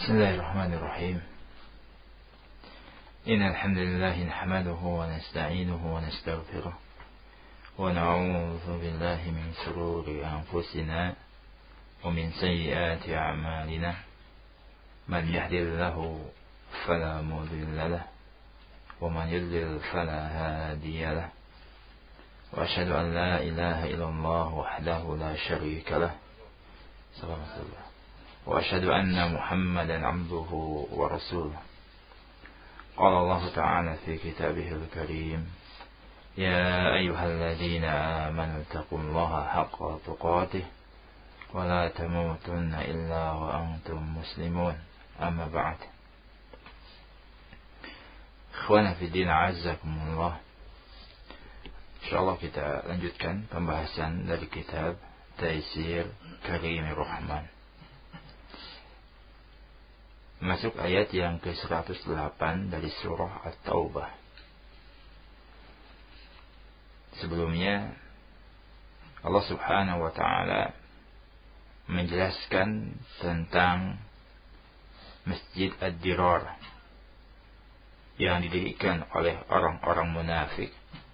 بسم الله الرحمن الرحيم. إن الحمد لله نحمده ونستعينه ونستغفره ونعوذ بالله من شرور أنفسنا ومن سيئات أعمالنا من يهد الله فلا مضل له ومن يضلل فلا هادي له وأشهد أن لا إله إلا الله وحده لا شريك له وأشهد أن محمدا عبده ورسوله. قال الله تعالى في كتابه الكريم: يا أيها الذين آمنوا اتقوا الله حق تقاته ولا تموتن إلا وأنتم مسلمون. أما بعد. Ikhwana fi din, a'azzakumullah. Insyaallah kita lanjutkan pembahasan dari kitab Taisir Karimir Rahman. Masuk ayat yang ke-108 dari surah At-Taubah. Sebelumnya Allah Subhanahu wa taala menjelaskan tentang Masjid Ad-Dirar yang didirikan oleh orang-orang munafik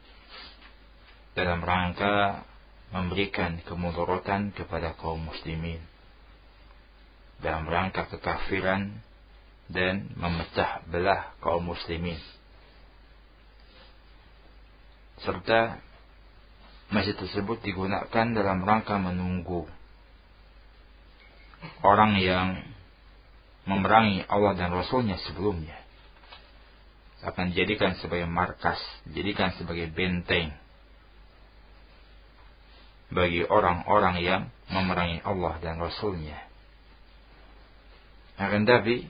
dalam rangka memberikan kemudaratan kepada kaum muslimin, dalam rangka kekafiran dan memecah belah kaum muslimin. Serta masjid tersebut digunakan dalam rangka menunggu orang yang memerangi Allah dan Rasulnya sebelumnya, akan dijadikan sebagai markas, dijadikan sebagai benteng bagi orang-orang yang memerangi Allah dan Rasulnya. Akan tapi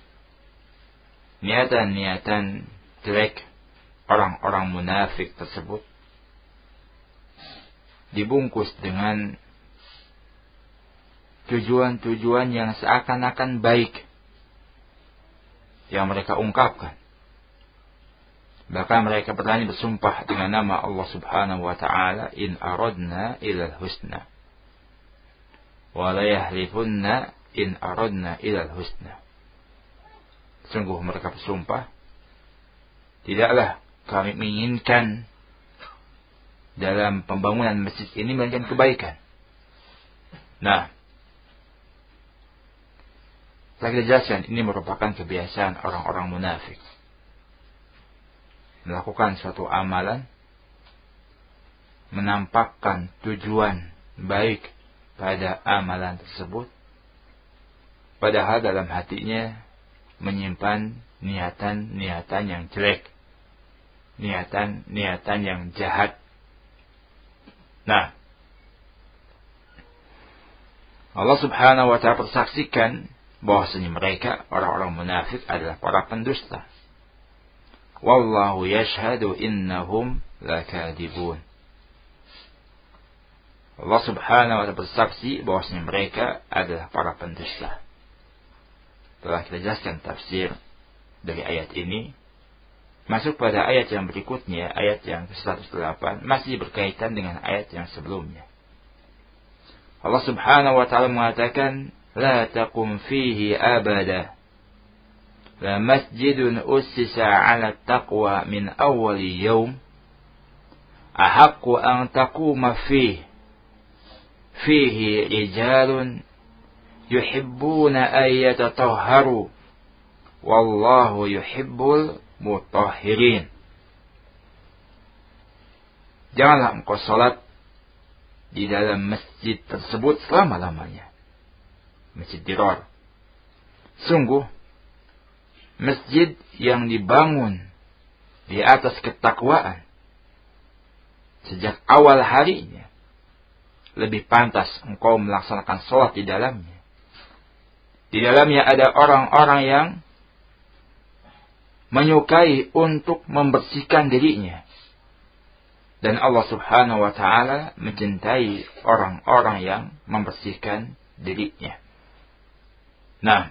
niatan-niatan jelek orang-orang munafik tersebut dibungkus dengan tujuan-tujuan yang seakan-akan baik yang mereka ungkapkan. Bahkan mereka berani bersumpah dengan nama Allah Subhanahu wa taala, in aradna ilal husna wa la yahlifunna in aradna ilal husna. Sungguh mereka bersumpah, tidaklah kami menginginkan dalam pembangunan masjid ini melainkan kebaikan. Nah, telah kita jelaskan, ini merupakan kebiasaan orang-orang munafik. Melakukan suatu amalan, menampakkan tujuan baik pada amalan tersebut, padahal dalam hatinya menyimpan niatan-niatan yang jelek, niatan-niatan yang jahat. Nah, Allah Subhanahu wa ta'ala persaksikan bahwasanya mereka, orang-orang munafik, adalah para pendusta. Wallahu yashhadu innahum lakadibun. Allah Subhanahu wa ta'ala bersaksi bahwasanya mereka adalah para pendusta. Telah kita jelaskan tafsir dari ayat ini. Masuk pada ayat yang berikutnya, ayat yang ke-108, masih berkaitan dengan ayat yang sebelumnya. Allah Subhanahu wa ta'ala mengatakan, la taqum fihi abada la masjidun ussisa 'ala taqwa min awwali yawm ahaqqu an taquma fihi rijalun yuhibbuna an yatatahharu wallahu yuhibbul mutahhirin. Janganlah engkau salat di dalam masjid tersebut selama-lamanya, Masjid Dirar. Sungguh masjid yang dibangun di atas ketakwaan sejak awal harinya, lebih pantas engkau melaksanakan salat di dalamnya. Di dalamnya ada orang-orang yang menyukai untuk membersihkan dirinya. Dan Allah Subhanahu wa ta'ala mencintai orang-orang yang membersihkan dirinya. Nah,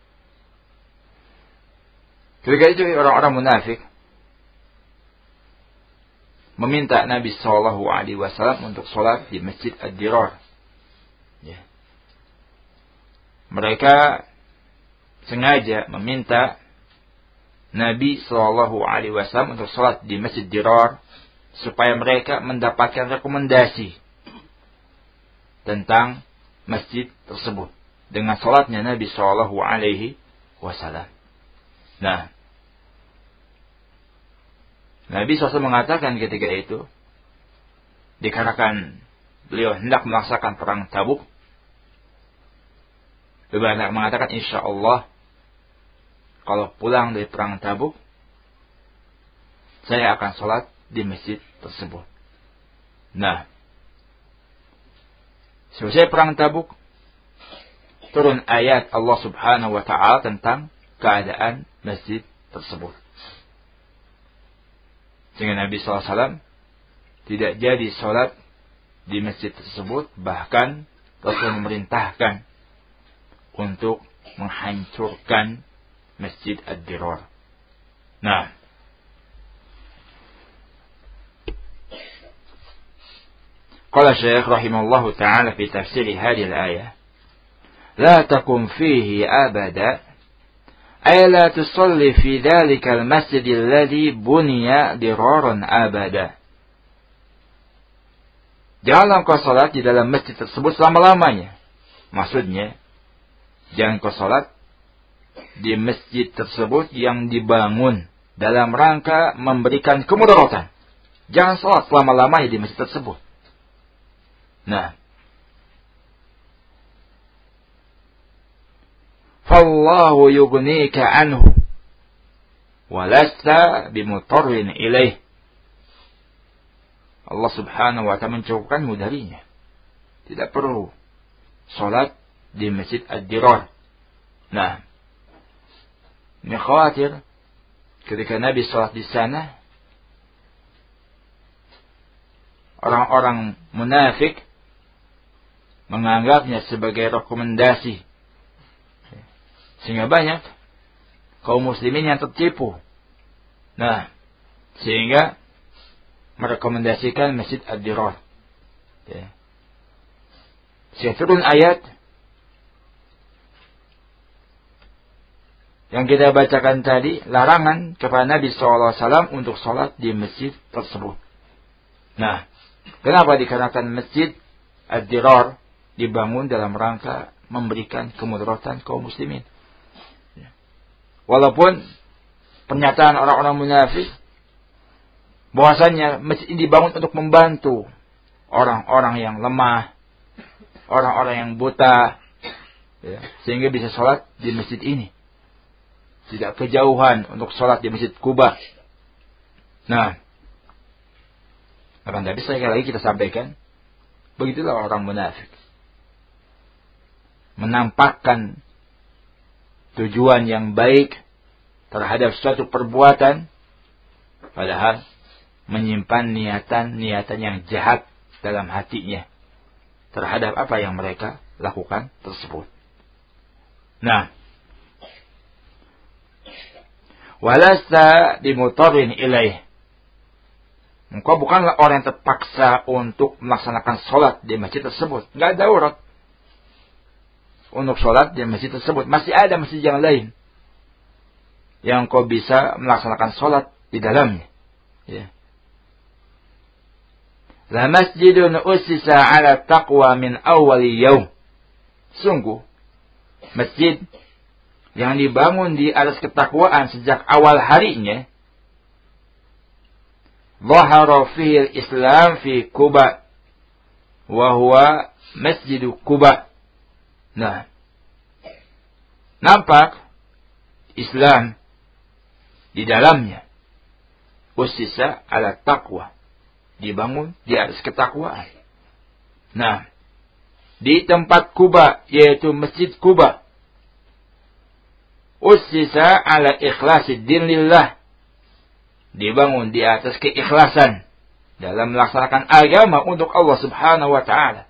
ketika itu orang-orang munafik meminta Nabi SAW untuk sholat di Masjid Ad-Dirar. Ya. Mereka sengaja meminta Nabi Shallallahu Alaihi Wasallam untuk sholat di Masjid Dirar supaya mereka mendapatkan rekomendasi tentang masjid tersebut dengan sholatnya Nabi Shallallahu Alaihi Wasallam. Nah, Nabi SAW mengatakan ketika itu, dikarenakan beliau hendak melaksanakan perang Tabuk, beliau mengatakan insya Allah kalau pulang dari perang Tabuk, saya akan sholat di masjid tersebut. Nah, selesai perang Tabuk, turun ayat Allah Subhanahu wa Ta'ala tentang keadaan masjid tersebut. Sehingga Nabi SAW tidak jadi sholat di masjid tersebut, bahkan Rasul memerintahkan untuk menghancurkan Masjid Ad-Dirar. Nah, qala Syekh rahimahullahu ta'ala fi tafsir hadhihi al-ayah, la takum fihi abada, ay la tusalli fi dhalika al-masjid alladhi buniya diraran abada. Janganlah kau salat di dalam masjid tersebut selama-lamanya. Maksudnya, jangan kau salat di masjid tersebut yang dibangun dalam rangka memberikan kemudaratan. Jangan salat selama-lamanya di masjid tersebut. Nah, fallahu yughnika anhu walasta bimutarrin ilaih. Allah Subhanahu wa ta'ala mencukupkanmu darinya. Tidak perlu salat di Masjid Ad-Dirar. Nah, ini khawatir ketika Nabi salat di sana, orang-orang munafik menganggapnya sebagai rekomendasi, sehingga banyak kaum muslimin yang tertipu. Nah, sehingga merekomendasikan Masjid Ad-Dirar. Ya. Sehingga turun ayat yang kita bacakan tadi, larangan kepada Nabi SAW untuk sholat di masjid tersebut. Nah, kenapa? Dikarenakan Masjid Ad-Dirar dibangun dalam rangka memberikan kemudaratan kaum muslimin. Walaupun pernyataan orang-orang munafik bahwasanya masjid ini dibangun untuk membantu orang-orang yang lemah, orang-orang yang buta, ya, sehingga bisa sholat di masjid ini. Tidak kejauhan untuk sholat di Masjid Quba. Nah, akan tapi sekali lagi kita sampaikan, begitulah orang munafik. Menampakkan tujuan yang baik terhadap suatu perbuatan, padahal menyimpan niatan-niatan yang jahat dalam hatinya terhadap apa yang mereka lakukan tersebut. Nah, walasta bimutarrin ilaih. Engkau bukanlah orang yang terpaksa untuk melaksanakan sholat di masjid tersebut. Enggak ada urat untuk sholat di masjid tersebut. Masih ada masjid yang lain yang kau bisa melaksanakan sholat di dalamnya. Ya. La masjidun ussisa ala taqwa min awwali yaum. Sungguh, masjid yang dibangun di atas ketakwaan sejak awal harinya, zahara fihi al-Islam fi Quba wa huwa Masjid Quba. Nah, nampak Islam di dalamnya. Ussisa ala taqwa, dibangun di atas ketakwaan. Nah, di tempat Quba, yaitu Masjid Quba, ussisa ala ikhlasid din lillah, dibangun di atas keikhlasan dalam melaksanakan agama untuk Allah Subhanahu wa ta'ala.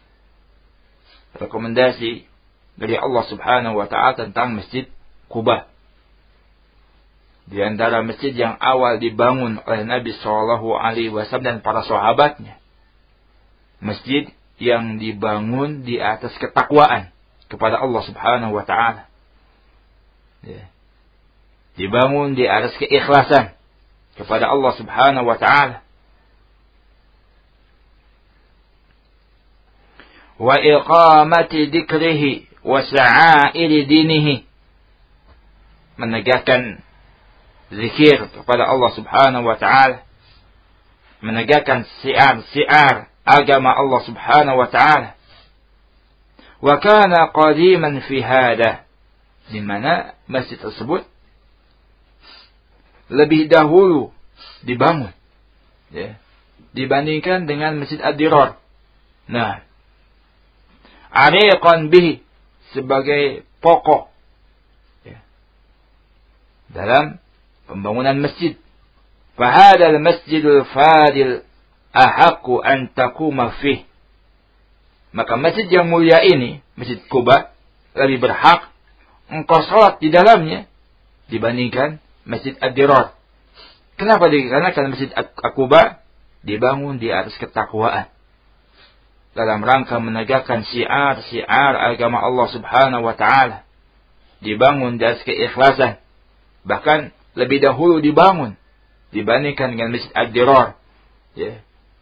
Rekomendasi dari Allah Subhanahu wa ta'ala tentang Masjid Quba. Di antara masjid yang awal dibangun oleh Nabi Shallallahu Alaihi Wasallam dan para sahabatnya, masjid yang dibangun di atas ketakwaan kepada Allah Subhanahu wa ta'ala. Ya. Dibangun di atas keikhlasan kepada Allah Subhanahu wa taala. Wa iqamati dzikrihi wa sa'airi dinihi. Menegakkan zikir kepada Allah Subhanahu wa taala. Menegakkan syiar agama Allah Subhanahu wa taala. Wa kana qadiman fi hada, di mana masjid tersebut lebih dahulu dibangun, ya, dibandingkan dengan Masjid Ad-Dirar. Nah, ariqan bihi, sebagai pokok, ya, dalam pembangunan masjid. Fahadal masjidul fadil ahaqqu an taquma fih. Maka masjid yang mulia ini, Masjid Quba, lebih berhak engkau salat di dalamnya dibandingkan Masjid Ad-Dirar. Kenapa? Dikarenakan Masjid Quba dibangun di atas ketakwaan, dalam rangka menegakkan syiar agama Allah Subhanahu wa taala. Dibangun di atas keikhlasan. Bahkan lebih dahulu dibangun dibandingkan dengan Masjid Ad-Dirar. Ya.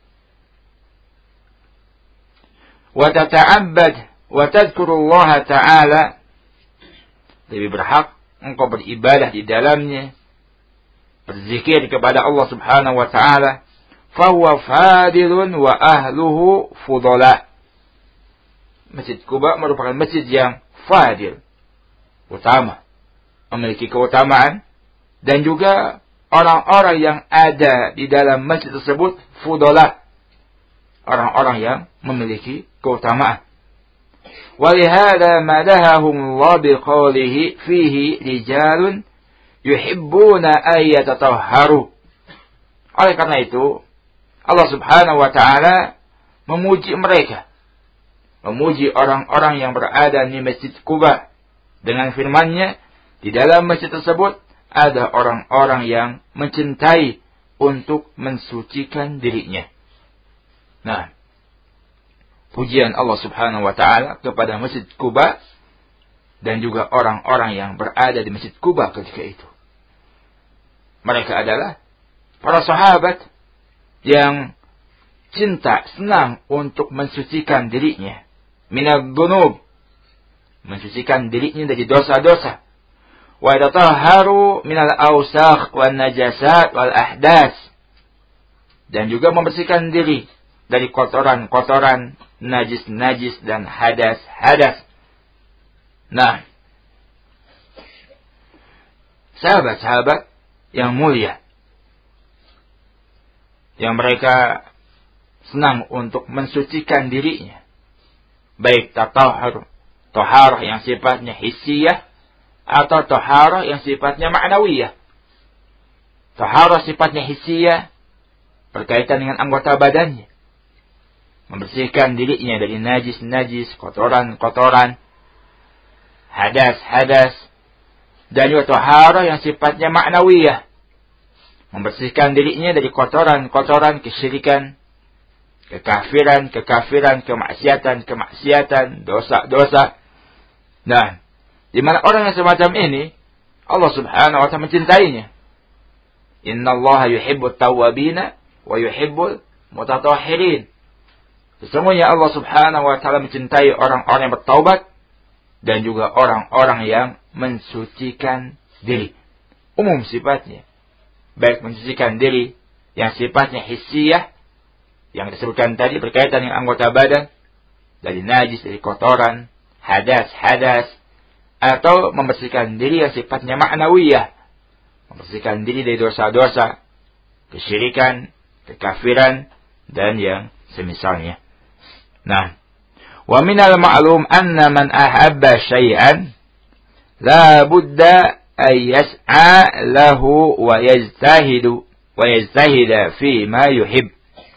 Wa tata'abbad wa tadhkurullaha ta'ala, lebih berhak engkau beribadah di dalamnya, berzikir kepada Allah Subhanahu wa taala. Fahuwa fadilun wa ahluhu fudala. Masjid Quba merupakan masjid yang fadil, utama, memiliki keutamaan, dan juga orang-orang yang ada di dalam masjid tersebut fudala, orang-orang yang memiliki keutamaan. Walihada madahahum Allah biqaulihi fihi rijalun yuhibbuna ayyatatahharu. Oleh karena itu Allah Subhanahu wa taala memuji mereka, memuji orang-orang yang berada di Masjid Quba dengan firman-Nya, di dalam masjid tersebut ada orang-orang yang mencintai untuk mensucikan dirinya. Nah, pujian Allah Subhanahu wa taala kepada Masjid Quba dan juga orang-orang yang berada di Masjid Quba ketika itu. Mereka adalah para sahabat yang cinta, senang untuk mensucikan dirinya minadz dzunub, mensucikan dirinya dari dosa-dosa. Wa yatatahharu minal awsakh wan najasat wal ahdas, dan juga membersihkan diri dari kotoran-kotoran, najis-najis dan hadas-hadas. Nah, sahabat-sahabat yang mulia, yang mereka senang untuk mensucikan dirinya, baik taharah yang sifatnya hissiyah atau taharah yang sifatnya ma'nawiyah. Taharah sifatnya hissiyah berkaitan dengan anggota badannya, membersihkan dirinya dari najis-najis, kotoran-kotoran, hadas-hadas. Dan juga taharah yang sifatnya ma'nawiyah, membersihkan dirinya dari kotoran-kotoran kesyirikan, kekafiran, kemaksiatan, dosa-dosa. Nah, di mana orang yang semacam ini Allah Subhanahu wa taala mencintainya. Innallaha yuhibbut tawwabina wa yuhibbul mutatahhirin. Sesungguhnya Allah Subhanahu wa taala mencintai orang-orang yang bertaubat dan juga orang-orang yang mensucikan diri. Umum sifatnya, baik mensucikan diri yang sifatnya hissiyah, yang disebutkan tadi berkaitan dengan anggota badan, dari najis, dari kotoran, hadas, atau membersihkan diri yang sifatnya ma'nawiyah, membersihkan diri dari dosa-dosa, kesyirikan, kekafiran, dan yang semisalnya. Nah, wa minal ma'lum anna man ahabba syai'an la budda ay yas'a lahu wa yajtahida fi ma yuhib.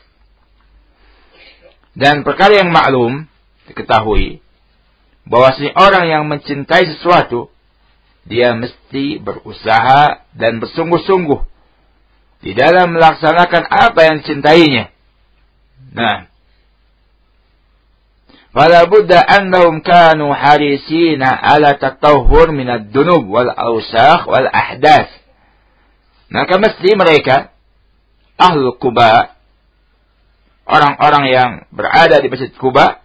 Dan perkara yang maklum diketahui bahwasanya orang yang mencintai sesuatu, dia mesti berusaha dan bersungguh-sungguh di dalam melaksanakan apa yang dicintainya. Nah, Fala budda annahum kanu harisina ala tatahhur min ad-dunub wal awsakh wal ahdath. Maka mesti mereka Ahlul Quba, orang-orang yang berada di Masjid Quba,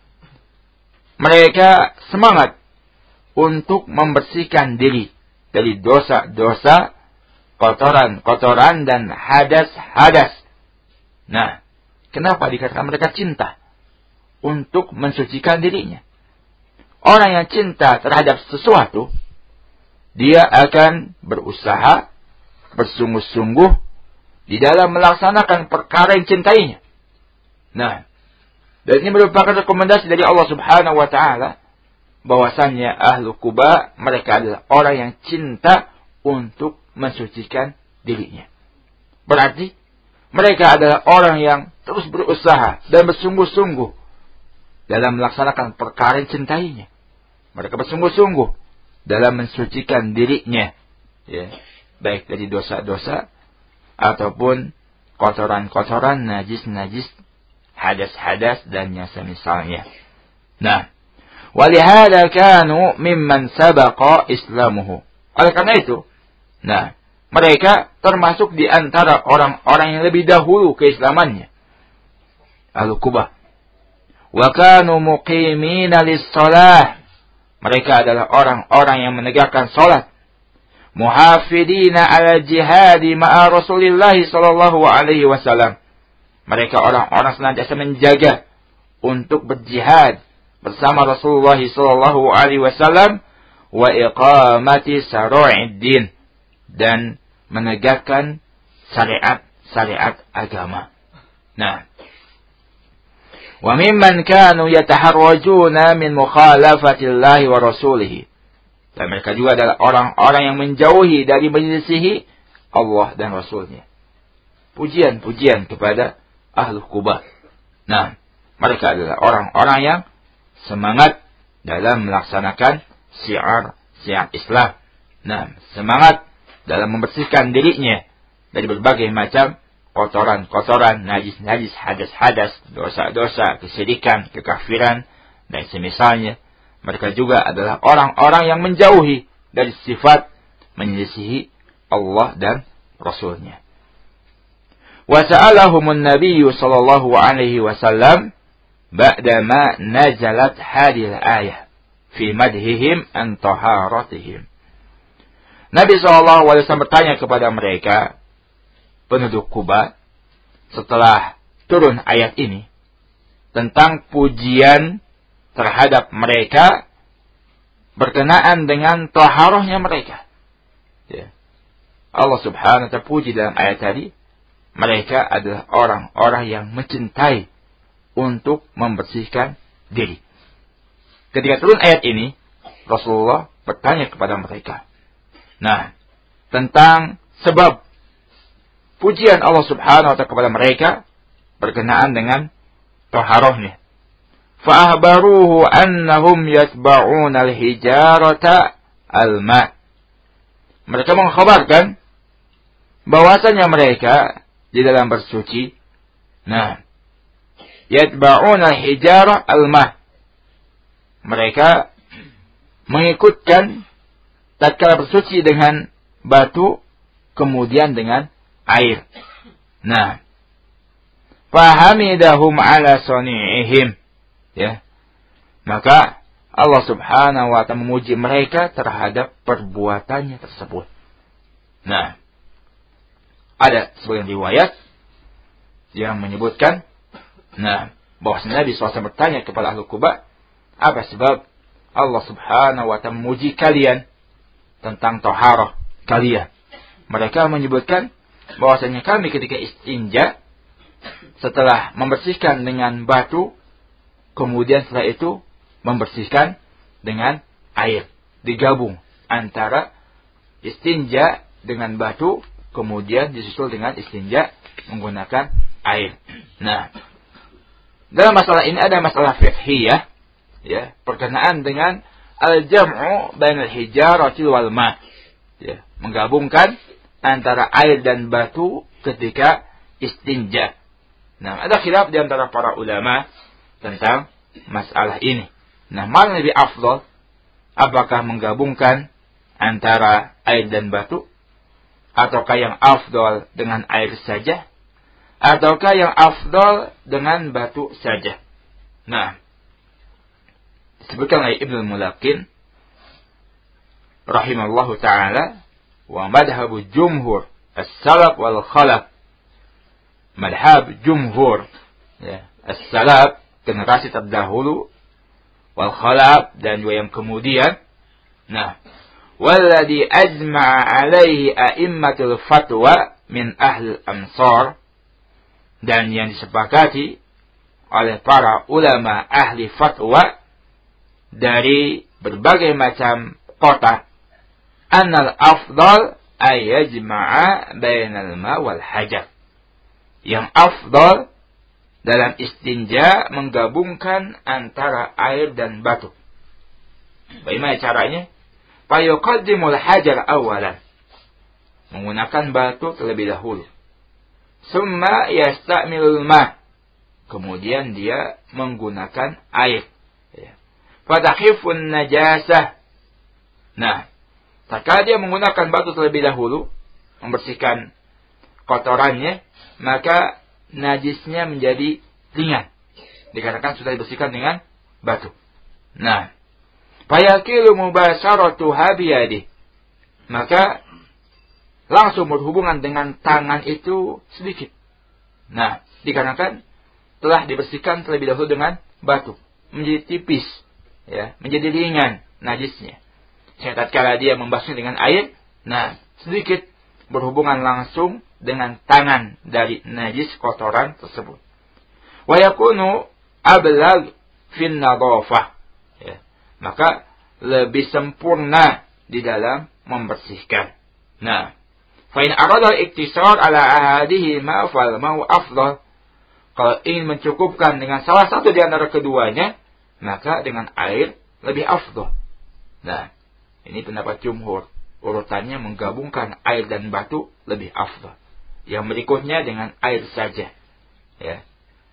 mereka semangat untuk membersihkan diri dari dosa-dosa, kotoran-kotoran dan hadas-hadas. Nah, kenapa dikatakan mereka cinta untuk mensucikan dirinya? Orang yang cinta terhadap sesuatu, dia akan berusaha bersungguh-sungguh di dalam melaksanakan perkara yang cintainya. Nah, dan ini merupakan rekomendasi dari Allah Subhanahu wa Ta'ala, bahwasannya Ahlu Quba mereka adalah orang yang cinta untuk mensucikan dirinya. Berarti mereka adalah orang yang terus berusaha dan bersungguh-sungguh dalam melaksanakan perkara yang cintainya. Mereka bersungguh-sungguh dalam mensucikan dirinya, ya, baik dari dosa-dosa ataupun kotoran-kotoran, najis-najis, hadas-hadas dan yang semisalnya. Nah, walihada kanu mimman sabaqa islamuhu. Oleh karena itu, nah, mereka termasuk di antara orang-orang yang lebih dahulu keislamannya. Ahlu Quba. Wa kanu muqimina lis-shalah. Mereka adalah orang-orang yang menegakkan salat. Muhafidina ala jihadi ma'a Rasulillah sallallahu alaihi wasallam. Mereka orang-orang senantiasa menjaga untuk berjihad bersama Rasulullah sallallahu alaihi wasallam wa iqamati syara'id din, dan menegakkan syariat-syariat agama. Nah, wa mimman kanu yataharrajuna min mukhalafati Allah wa rasulih. Dan mereka juga adalah orang-orang yang menjauhi dari menyelisihi Allah dan Rasulnya. Pujian-pujian kepada Ahlu Quba. Nah, mereka adalah orang-orang yang semangat dalam melaksanakan syiar Islam. Nah, semangat dalam membersihkan dirinya dari berbagai macam kotoran-kotoran, najis-najis, hadas-hadas, dosa-dosa, kesyirikan, kekafiran, dan semisalnya. Mereka juga adalah orang-orang yang menjauhi dari sifat menyelisihi Allah dan Rasulnya. وسألهم النبي صلى الله عليه وسلم بعدما نزلت هذه الآية في مدحهم عن طهارتهم. Nabi SAW bertanya kepada mereka, penduduk Quba, setelah turun ayat ini tentang pujian terhadap mereka berkenaan dengan taharahnya mereka. Ya. Allah Subhanahu wa ta'ala puji dalam ayat tadi, mereka adalah orang-orang yang mencintai untuk membersihkan diri. Ketika turun ayat ini, Rasulullah bertanya kepada mereka. Nah, tentang sebab pujian Allah Subhanahu wa ta'ala kepada mereka berkenaan dengan taharahnya. Fa'ahbaruhu annahum yatba'una al-hijarata al-ma'. Mereka mengkhabarkan bahwasanya mereka di dalam bersuci, nah, yatba'una al-hijara al-ma'. Mereka mengikutkan tatkala bersuci dengan batu, kemudian dengan air. Nah, fahamidahum ala sani'ihim. Ya. Maka Allah Subhanahu wa ta'ala memuji mereka terhadap perbuatannya tersebut. Nah, ada sebagian riwayat yang menyebutkan, nah, bahwa Nabi SAW bertanya kepada Ahlu Quba, apa sebab Allah Subhanahu wa ta'ala memuji kalian tentang taharah kalian? Mereka menyebutkan bahwasanya kami ketika istinja, setelah membersihkan dengan batu, kemudian setelah itu membersihkan dengan air, digabung antara istinja dengan batu, kemudian disusul dengan istinja menggunakan air. Nah, dalam masalah ini ada masalah fiqhiyah, ya, berkenaan dengan al-jam'u bainal hijarati wal ma', ya, menggabungkan antara air dan batu ketika istinja. Nah, ada khilaf di antara para ulama tentang masalah ini. Nah, mana lebih afdal? Apakah menggabungkan antara air dan batu? Ataukah yang afdal dengan air saja? Ataukah yang afdal dengan batu saja? Nah, disebutkan oleh Ibnu Mulaqin rahimallahu ta'ala, wa madhabu jumhur as-salaf wal khalaf. Madhab jumhur, ya, as-salaf generasi terdahulu, wal khalaf dan juga yang kemudian. Nah, walladhi ajma'a alaihi a'immatul fatwa min ahli amsar, dan yang disepakati oleh para ulama ahli fatwa dari berbagai macam kota, annal afdal ayajma'a bainal ma wal hajar. Yang afdal dalam istinja menggabungkan antara air dan batu. Bagaimana caranya? Fayuqaddimul hajar awalan, menggunakan batu terlebih dahulu. Summa yasta'milul ma, kemudian dia menggunakan air. Fatakhifun najasah. Nah, tatkala dia menggunakan batu terlebih dahulu, membersihkan kotorannya, maka najisnya menjadi ringan, dikarenakan sudah dibersihkan dengan batu. Nah, fayakilu mubasharatuha biyadih, maka langsung berhubungan dengan tangan itu sedikit. Nah, dikarenakan telah dibersihkan terlebih dahulu dengan batu, menjadi tipis, ya, menjadi ringan najisnya. Sehingga tatkala dia membasuhnya dengan air, nah, sedikit berhubungan langsung dengan tangan dari najis kotoran tersebut. Wa yakunu ablag fin nadhafah, ya, maka lebih sempurna di dalam membersihkan. Nah, fa in arada al-iktisar ala ahadihi ma fal mau afdal. Kalau ingin mencukupkan dengan salah satu di antara keduanya, maka dengan air lebih afdal. Nah, ini pendapat jumhur. Urutannya menggabungkan air dan batu lebih afdal. Yang berikutnya dengan air saja. Ya.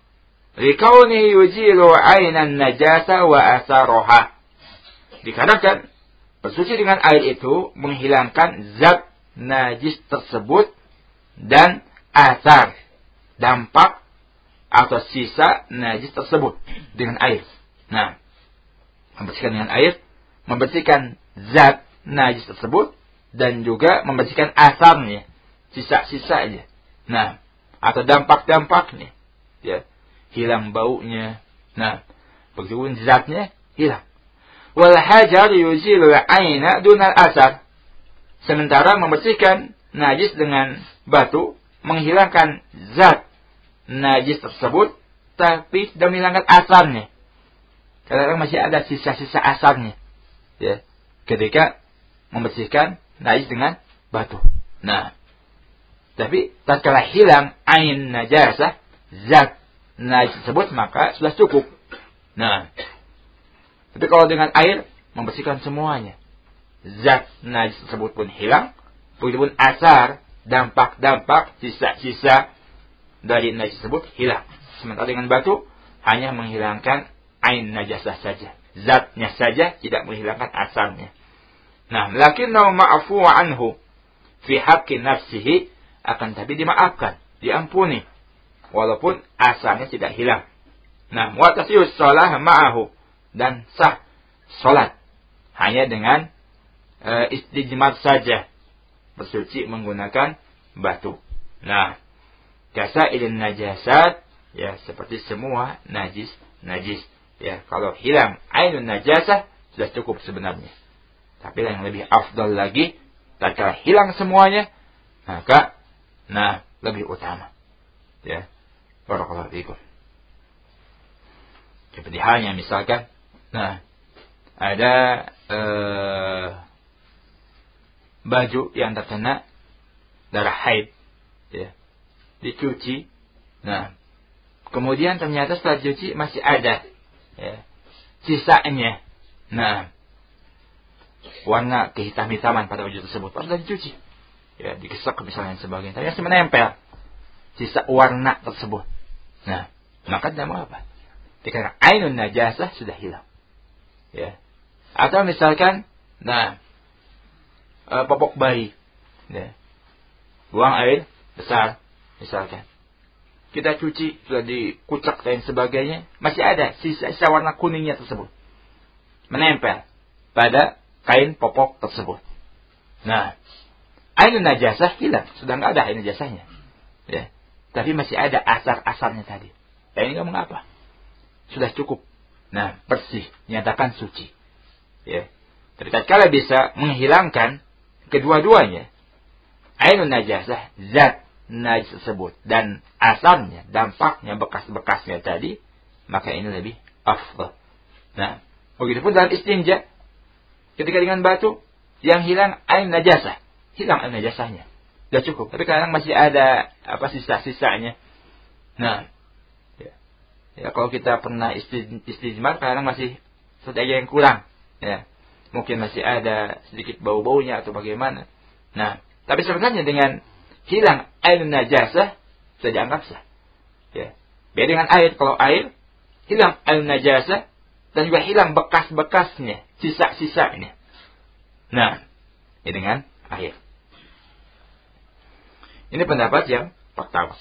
Likauni yujilu ainan najasa wa asaroha. Dikarenakan bersuci dengan air itu menghilangkan zat najis tersebut dan asar, dampak atau sisa najis tersebut dengan air. Nah, membersihkan dengan air, membersihkan zat najis tersebut dan juga membersihkan asarnya, sisa-sisanya. Nah, atau dampak-dampaknya, ya, hilang baunya. Nah, begitu zatnya hilang. Wal hajar yuzilu aina dunal asar. Sementara membersihkan najis dengan batu menghilangkan zat najis tersebut, tapi tidak menghilangkan asarnya. Kadang-kadang masih ada sisa-sisa asarnya, ya, ketika membersihkan najis dengan batu. Nah, tapi tatkala hilang ain najasah, zat najis tersebut, maka sudah cukup. Nah, tapi kalau dengan air membersihkan semuanya, zat najis tersebut pun hilang, begitupun asar, dampak-dampak, sisa-sisa dari najis tersebut hilang. Sementara dengan batu hanya menghilangkan ain najasah saja, zatnya saja, tidak menghilangkan asarnya. Nah, lakinnahu ma'fu anhu fi haqqi nafsihi, akan tapi dimaafkan, diampuni, walaupun asarnya tidak hilang. Nah, wa tasihus shalah ma'ahu, dan sah salat hanya dengan istijmar saja, bersuci menggunakan batu. Nah, kasailin najasat, ya, seperti semua najis. Ya, kalau hilang ainun najasah sudah cukup sebenarnya. Tapi yang lebih afdal lagi, tatkala hilang semuanya, maka lebih utama. Ya. Barakallahu fikum. Seperti halnya misalkan, ada baju yang terkena darah haid, ya, dicuci. Nah, kemudian ternyata setelah dicuci masih ada, ya, sisanya. Nah, warna kehitam-hitaman pada baju tersebut sudah dicuci, ya, digesek misalnya sebagainya, tapi masih menempel sisa warna tersebut. Nah, maka tidak mau apa? Karena ainun najasah sudah hilang. Ya. Atau misalkan, popok bayi. Ya. Buang air besar, misalkan. Kita cuci, sudah dikucek dan sebagainya. Masih ada sisa warna kuningnya tersebut. Menempel pada kain popok tersebut. Nah, ainun najasah hilang. Sudah nggak ada ainun najasahnya. Ya. Tapi masih ada asar-asarnya tadi. Dan ini nggak mengapa. Sudah cukup. Nah, bersih. Nyatakan suci. Ya. Tapi tatkala bisa menghilangkan kedua-duanya, ainun najasah, zat najis tersebut, dan asarnya, dampaknya, bekas-bekasnya tadi, maka ini lebih afdal. Nah, begitupun dalam istinja, ketika dengan batu, yang hilang ainun najasah, hilang ainun najasahnya. Sudah cukup. Tapi kadang masih ada sisa-sisanya. Nah, ya kalau kita pernah istijmar, kadang masih sesuatu yang kurang. Ya, mungkin masih ada sedikit bau-baunya atau bagaimana. Nah, tapi sebenarnya dengan hilang ainun najasah, sudah dianggap sah. Ya. Beda dengan air. Kalau air, hilang ainun najasah, dan juga hilang bekas-bekasnya, sisa-sisanya. Nah, ini dengan air. Ini pendapat yang pertama.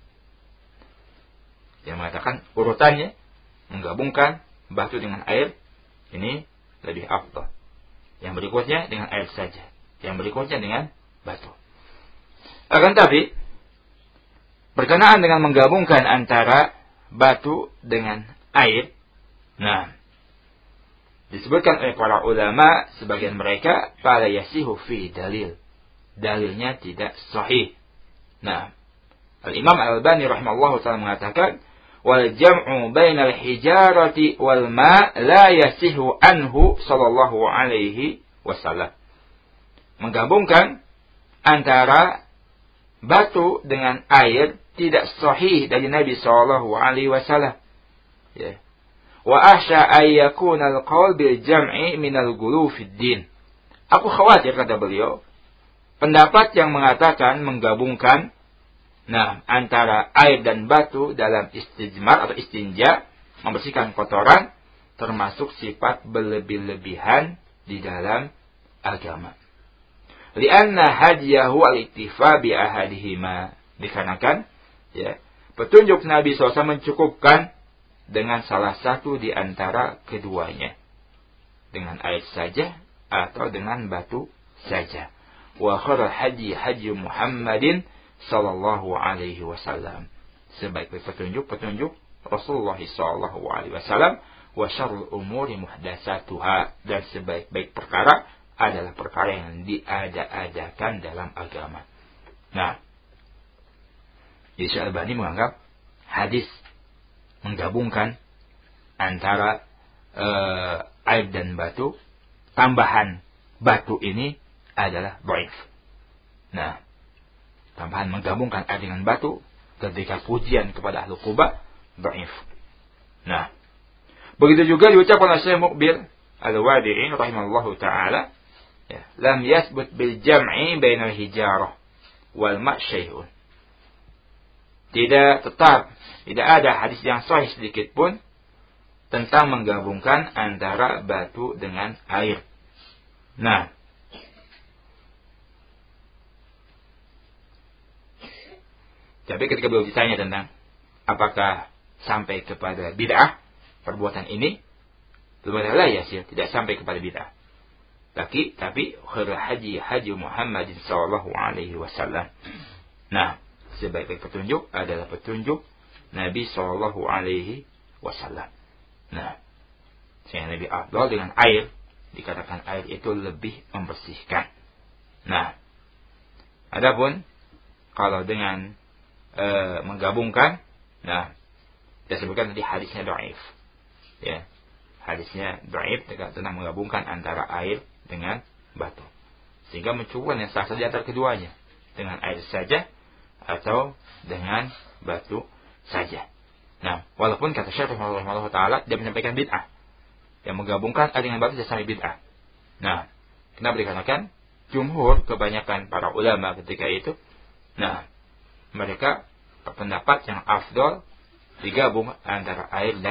Yang mengatakan urutannya, menggabungkan batu dengan air, ini lebih afdal. Yang berikutnya dengan air saja. Yang berikutnya dengan batu. Akan tapi, berkenaan dengan menggabungkan antara batu dengan air, nah, disebutkan oleh para ulama, sebagian mereka, fala yasihu fi dalil. Dalilnya tidak sahih. Nah, Al-Imam Al-Albani rahimahullah ta'ala mengatakan, wal jam'u bainal hijarati wal ma' la yasihu anhu sallallahu alaihi wasallam. Menggabungkan antara batu dengan air tidak sahih dari Nabi sallallahu alaihi wasallam. Ya. Wa ahsha ay yakuna al-qaul bil jam'i min al-ghulu fid din. Aku khawatir, kata beliau, pendapat yang mengatakan menggabungkan antara air dan batu dalam istijmar atau istinja, membersihkan kotoran, termasuk sifat berlebih-lebihan di dalam agama. Lianna hadiyahu al-iktifa bi ahadihima. Dikarenakan, ya, petunjuk Nabi SAW mencukupkan dengan salah satu di antara keduanya. Dengan air saja atau dengan batu saja. Wa khairul hadi Muhammadin sallallahu alaihi wasallam. Sebaik-baik petunjuk Rasulullah sallallahu alaihi wasallam. Wa syarrul umuri muhdatsatuha. Dan sebaik-baik perkara adalah perkara yang diada-adakan dalam agama. Nah, Syekh Al-Albani menganggap hadis menggabungkan antara air dan batu, tambahan batu ini adalah dhaif. Nah, tambahan menggabungkan air dengan batu ketika pujian kepada Ahlul Quba, dhaif. Nah, begitu juga diucapkan oleh Syekh Muqbil Al-Wadi'i rahimahullahu ta'ala, ya, lam yasbut bil jam'i bainal hijarah wal ma' syai'un. Tidak ada hadis yang sahih sedikit pun tentang menggabungkan antara batu dengan air. Nah, tapi ketika beliau ditanya tentang apakah sampai kepada bid'ah perbuatan ini, beliau mengatakan ya, tidak sampai kepada bid'ah. Tapi khairul haji Muhammadin sallallahu alaihi wasallam. Nah, sebaik-baik petunjuk adalah petunjuk Nabi sallallahu alaihi wasallam. Nah, sehingga Nabi afdal dengan air, dikatakan air itu lebih membersihkan. Nah, adapun kalau dengan menggabungkan, nah, kita sebutkan tadi hadisnya dhaif. Ya, hadisnya dhaif tentang menggabungkan antara air dengan batu. Sehingga mencukupkan yang sah saja antara keduanya, dengan air saja atau dengan batu saja. Nah, walaupun kata Syekh rahimahullah ta'ala dia menyampaikan bid'ah, yang menggabungkan air dengan batu tidak sampai bid'ah. Nah, kenapa dikatakan jumhur, kebanyakan para ulama ketika itu, nah, mereka berpendapat yang afdal digabung antara air dan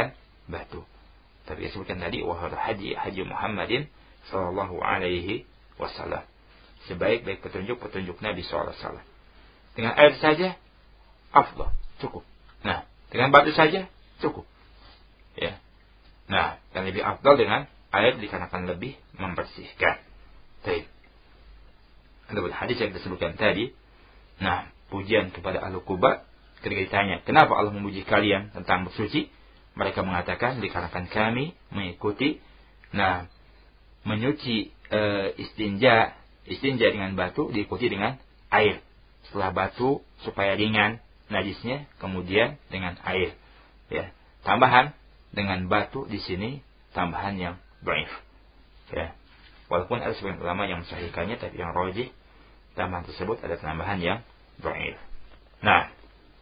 batu. Tapi disebutkan tadi wahai haji Muhammadin sallallahu alaihi wasallam. Sebaik-baik petunjuk Nabi sallallahu alaihi wasallam. Dengan air saja afdal, cukup. Nah, dengan batu saja cukup. Ya. Nah, dan lebih afdal dengan air dikarenakan lebih membersihkan. Baik. Ada hadis yang disebutkan tadi. Nah, pujian kepada ahlu Quba ketika ditanya, kenapa Allah memuji kalian tentang bersuci? Mereka mengatakan dikarenakan kami mengikuti menyuci istinja dengan batu diikuti dengan air. Setelah batu supaya ringan najisnya, kemudian dengan air. Ya, tambahan dengan batu di sini tambahan yang dhaif. Ya. Walaupun ada sebagian ulama yang mensahihkannya, tapi yang rajih tambahan tersebut ada tambahan yang dhaif. Nah,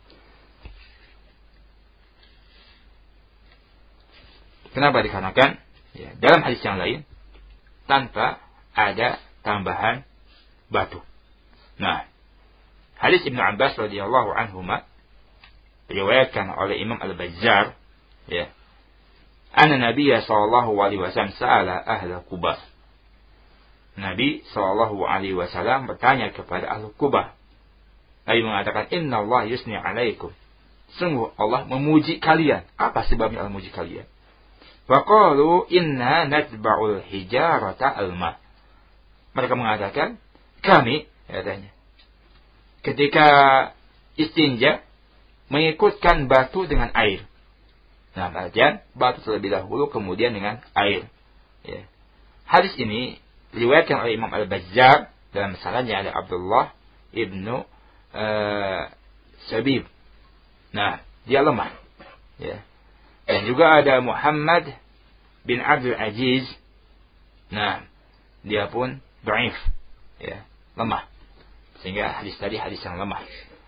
kenapa dikarenakan ya, dalam hadis yang lain tanpa ada tambahan batu. Nah, hadis Ibnu Abbas radhiyallahu anhuma diriwayatkan oleh Imam Al-Bazzar, ya. Anna Nabiyya sallallahu alaihi wasallam sa'ala ahla Quba. Nabi sallallahu alaihi wasallam bertanya kepada ahli Quba. Nabi mengatakan, "Inna Allah yusni 'alaikum." Sungguh Allah memuji kalian. Apa sebabnya Allah memuji kalian? Faqalu inna natba'ul hijarata alma. Mereka mengatakan, kami, katanya, ketika istinja mengikutkan batu dengan air. Nah, artian batu terlebih dahulu kemudian dengan air. Ya. Hadis ini diriwayatkan oleh Imam Al-Bazzar, dalam sanadnya ada Abdullah ibnu Sabib. Nah, dia lemah. Ya. Dan juga ada Muhammad bin Abdul Aziz. Nah, dia pun dhaif. Ya, lemah. Sehingga hadis tadi hadis yang lemah.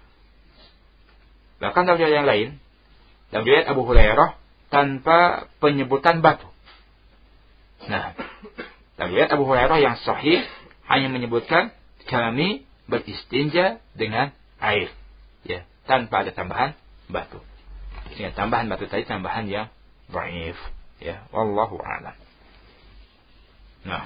Bahkan dalam riwayat yang lain, dalam riwayat Abu Hurairah tanpa penyebutan batu. Nah, dalam riwayat Abu Hurairah yang sahih hanya menyebutkan kami beristinja dengan air, ya, tanpa ada tambahan batu. Sehingga tambahan batu tadi tambahan yang dhaif, ya, wallahu a'lam. Nah,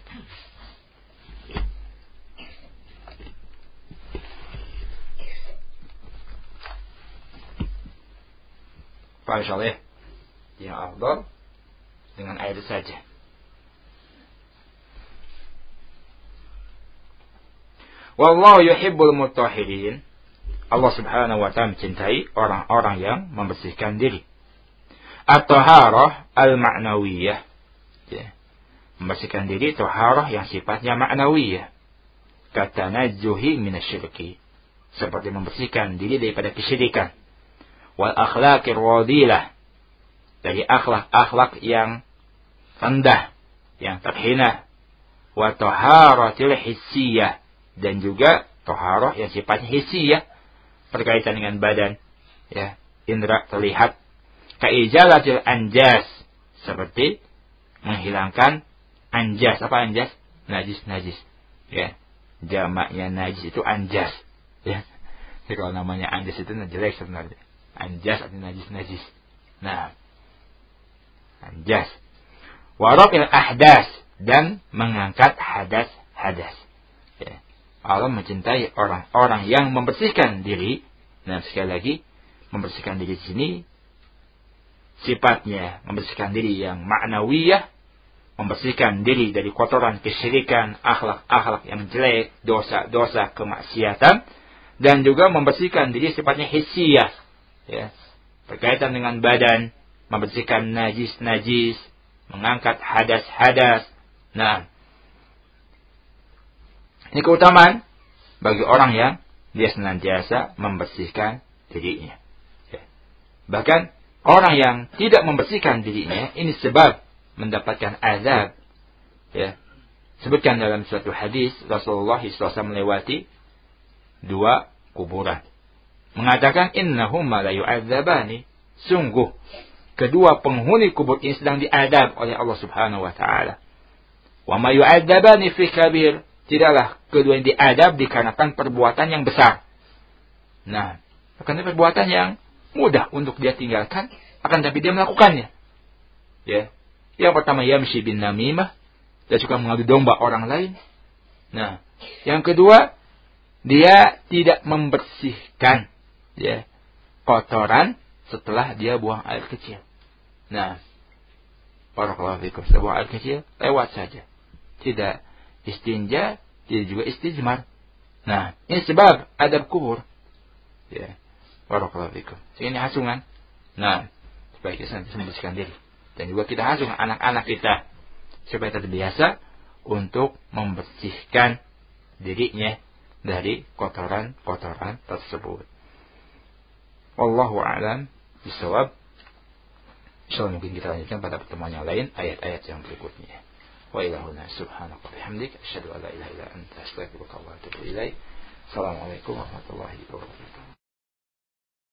Pak Syaleh yang afdal dengan air saja. Wallahu yuhibbul mutahhirin. Allah Subhanahu wa taala mencintai orang-orang yang membersihkan diri. At-taharah al-ma'nawiyah. Ya. Membersihkan diri taharah yang sifatnya ma'nawiyah. Kata najjuhi minasyirki. Seperti membersihkan diri daripada kesyirikan. Wal akhlaqir radilah. Dari akhlak-akhlak yang rendah, yang terhina. Wa taharatil hissiyah. Dan juga taharah yang sifatnya hissiyah, berkaitan dengan badan, ya, indera terlihat. Kaijalatil anjas, seperti menghilangkan anjas. Apa anjas? Najis, ya. Jamaknya najis itu anjas, ya. Jadi kalau namanya anjas itu jelek sebenarnya. Anjas artinya najis. Nah, anjas. Waraqil ahdas, dan mengangkat hadas. Ya. Allah mencintai orang-orang yang membersihkan diri. Nah, sekali lagi, membersihkan diri di sini sifatnya membersihkan diri yang ma'nawiyah, membersihkan diri dari kotoran kesyirikan, akhlak-akhlak yang jelek, dosa-dosa kemaksiatan, dan juga membersihkan diri sifatnya hissiyah, ya, berkaitan dengan badan, membersihkan najis, mengangkat hadas. Nah, ini keutamaan bagi orang yang dia senantiasa membersihkan dirinya. Ya. Bahkan orang yang tidak membersihkan dirinya, ini sebab mendapatkan azab. Ya. Sebutkan dalam suatu hadis, Rasulullah SAW melewati 2 kuburan. Mengatakan, innahumma la yu'adzabani. Sungguh, kedua penghuni kubur ini sedang diadab oleh Allah Subhanahu wa ta'ala. Wa ma yu'adzabani fi kabir. Tidaklah kedua yang diadab dikarenakan perbuatan yang besar. Nah, akan perbuatan yang mudah untuk dia tinggalkan, akan tapi dia melakukannya. Ya. Yang pertama yamshi bin namimah, dia suka mengadu domba orang lain. Nah, yang kedua dia tidak membersihkan ya kotoran setelah dia buang air kecil. Nah, barakallahu fikum, setelah buang air kecil lewat saja. Tidak istinja, tidak juga istijmar. Nah, ini sebab adab kubur. Ya. Barakallahu fikum. Ini hasungan. Nah, supaya kita nanti membersihkan diri. Dan juga kita hasung anak-anak kita supaya terbiasa untuk membersihkan dirinya dari kotoran-kotoran tersebut. Wallahu a'lam bishawab. Insyaallah mungkin kita lanjutkan pada pertemuan yang lain ayat-ayat yang berikutnya. Wa ilahuna subhanaka bihamdik asyhadu an la ilaha illa anta astaghfiruka wa atubu ilaik. Assalamualaikum warahmatullahi wabarakatuh.